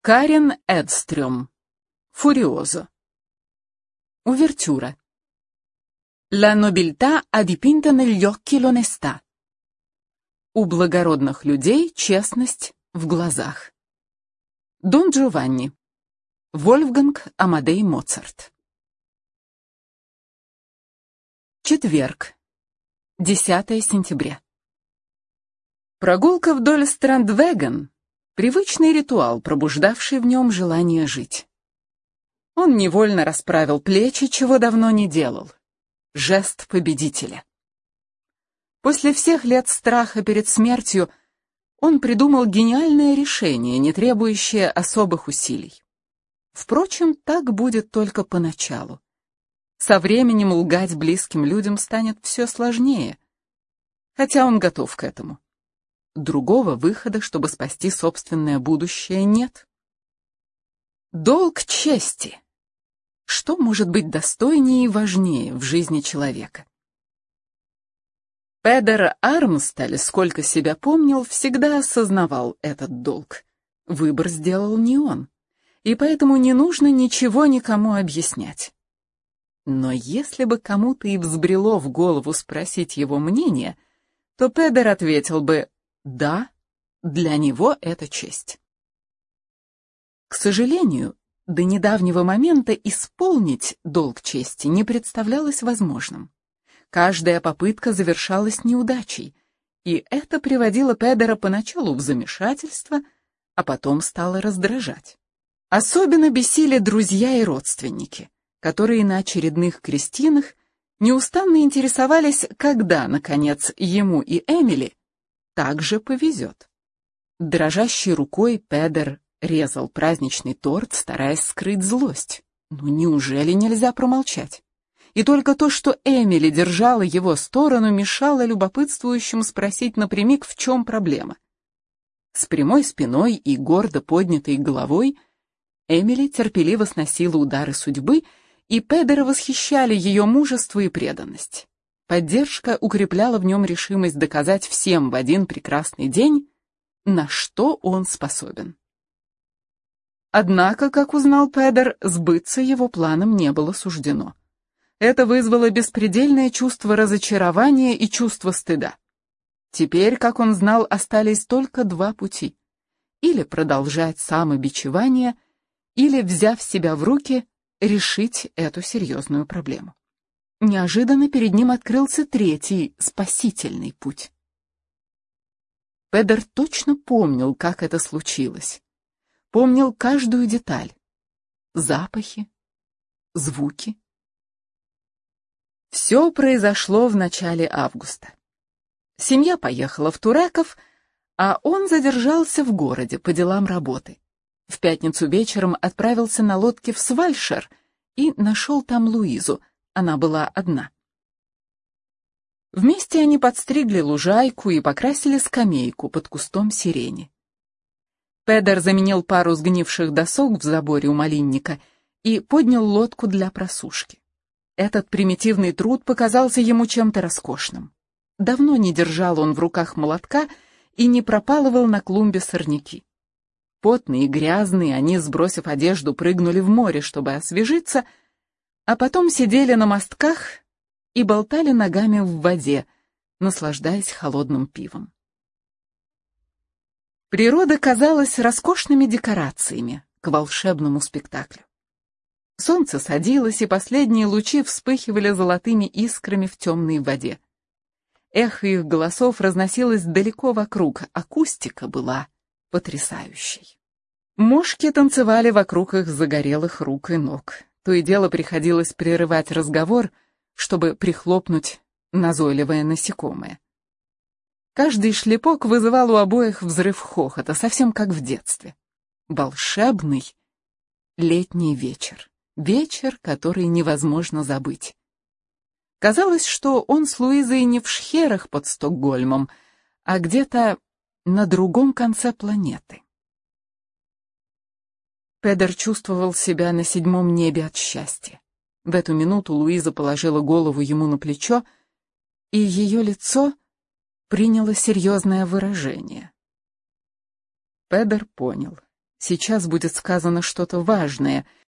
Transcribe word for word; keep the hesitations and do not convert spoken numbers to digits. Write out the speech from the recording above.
Карен Эдстрём. Furioso. Увертюра. La nobiltà ha dipinto negli occhi l'onestà. У благородных людей честность в глазах. Дон Джованни. Вольфганг Амадей Моцарт. Четверг. десятое сентября. Прогулка вдоль Страндвеген — привычный ритуал, пробуждавший в нем желание жить. Он невольно расправил плечи, чего давно не делал. Жест победителя. После всех лет страха перед смертью он придумал гениальное решение, не требующее особых усилий. Впрочем, так будет только поначалу. Со временем лгать близким людям станет все сложнее, хотя он готов к этому. Другого выхода, чтобы спасти собственное будущее, нет. Долг чести. Что может быть достойнее и важнее в жизни человека? Педер Армстель, сколько себя помнил, всегда осознавал этот долг. Выбор сделал не он, и поэтому не нужно ничего никому объяснять. Но если бы кому-то и взбрело в голову спросить его мнение, то Педер ответил бы: «Да, для него это честь». К сожалению, до недавнего момента исполнить долг чести не представлялось возможным. Каждая попытка завершалась неудачей, и это приводило Педера поначалу в замешательство, а потом стало раздражать. Особенно бесили друзья и родственники, которые на очередных крестинах неустанно интересовались, когда, наконец, ему и Эмили также повезет. Дрожащей рукой Педер резал праздничный торт, стараясь скрыть злость. Ну неужели нельзя промолчать? И только то, что Эмили держала его сторону, мешало любопытствующим спросить напрямик, в чем проблема. С прямой спиной и гордо поднятой головой Эмили терпеливо сносила удары судьбы, и Педера восхищали ее мужество и преданность. Поддержка укрепляла в нем решимость доказать всем в один прекрасный день, на что он способен. Однако, как узнал Педер, сбыться его планам не было суждено. Это вызвало беспредельное чувство разочарования и чувство стыда. Теперь, как он знал, остались только два пути: или продолжать самобичевание, или, взяв себя в руки, решить эту серьезную проблему. Неожиданно перед ним открылся третий, спасительный путь. Педер точно помнил, как это случилось. Помнил каждую деталь. Запахи, звуки. Все произошло в начале августа. Семья поехала в Туреков, а он задержался в городе по делам работы. В пятницу вечером отправился на лодке в Свальшер и нашел там Луизу. Она была одна. Вместе они подстригли лужайку и покрасили скамейку под кустом сирени. Педер заменил пару сгнивших досок в заборе у малинника и поднял лодку для просушки. Этот примитивный труд показался ему чем-то роскошным. Давно не держал он в руках молотка и не пропалывал на клумбе сорняки. Потные и грязные, они, сбросив одежду, прыгнули в море, чтобы освежиться, а потом сидели на мостках и болтали ногами в воде, наслаждаясь холодным пивом. Природа казалась роскошными декорациями к волшебному спектаклю. Солнце садилось, и последние лучи вспыхивали золотыми искрами в темной воде. Эхо их голосов разносилось далеко вокруг, акустика была потрясающей. Мошки танцевали вокруг их загорелых рук и ног. То и дело приходилось прерывать разговор, чтобы прихлопнуть назойливое насекомое. Каждый шлепок вызывал у обоих взрыв хохота, совсем как в детстве. Волшебный летний вечер. Вечер, который невозможно забыть. Казалось, что он с Луизой не в Шхерах под Стокгольмом, а где-то на другом конце планеты. Педер чувствовал себя на седьмом небе от счастья. В эту минуту Луиза положила голову ему на плечо, и ее лицо приняло серьезное выражение. Педер понял. Сейчас будет сказано что-то важное,